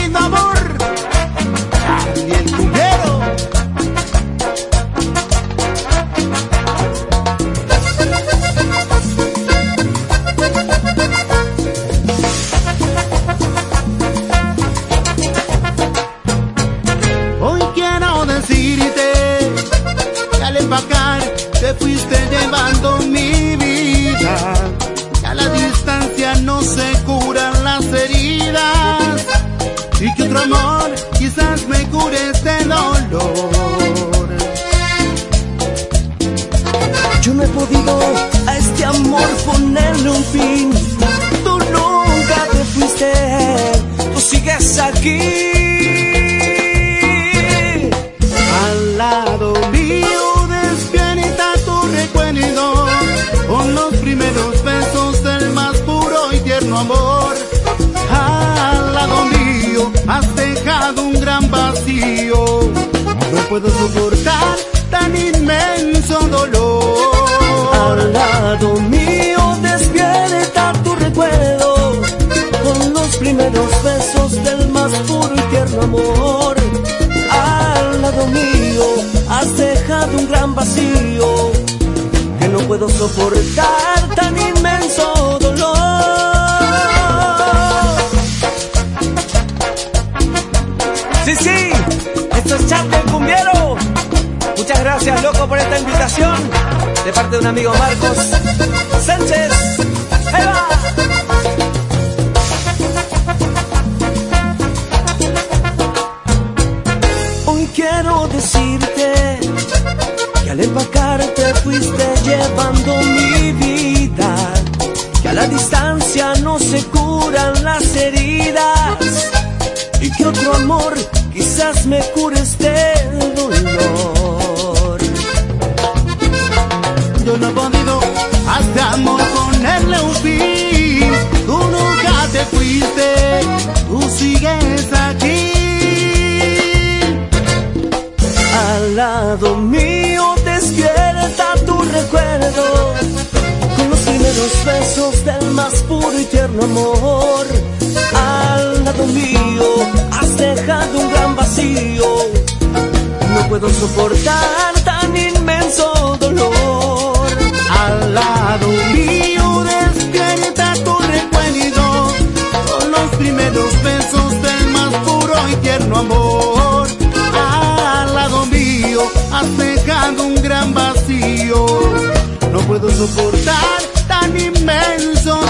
lindo amor, Charlie el cumbiero. Hoy quiero decirte que al empacar te fuiste llevando mi vida, que a la distancia no se curan las heridas y que otro amor quizás me cure este dolor. Yo no he podido a este amor ponerle un fin. Tú nunca te fuiste, tú sigues aquí. Al lado mío despierta tu recuerdo, con los primeros besos del más puro y tierno amor. Al lado mío has dejado un gran vacío, no puedo soportar tan inmenso dolor. Al lado mío despierta tu recuerdo, con los primeros besos del más puro y tierno amor. Al lado mío has dejado un gran vacío, que no puedo soportar tan inmenso dolor. Sí, sí, esto es Charlie el cumbiero. Muchas gracias, loco, por esta invitación de parte de un amigo, Marcos Sánchez. ¡Eva! Hoy quiero decirte que al empacar te fuiste llevando mi vida, que a la distancia no se curan las heridas y que otro amor quizás me cure este dolor. Yo no he podido a este amor ponerle un fin. Tú nunca te fuiste, tú sigues aquí. Al lado mío despierta tu recuerdo, con los primeros besos del más puro y tierno amor. Al lado mío has dejado un gran vacío, no puedo soportar tan inmenso dolor. Al lado mío despierta tu recuerdo, con los primeros besos del más puro y tierno amor. Al lado mío has dejado un gran vacío, no puedo soportar tan inmenso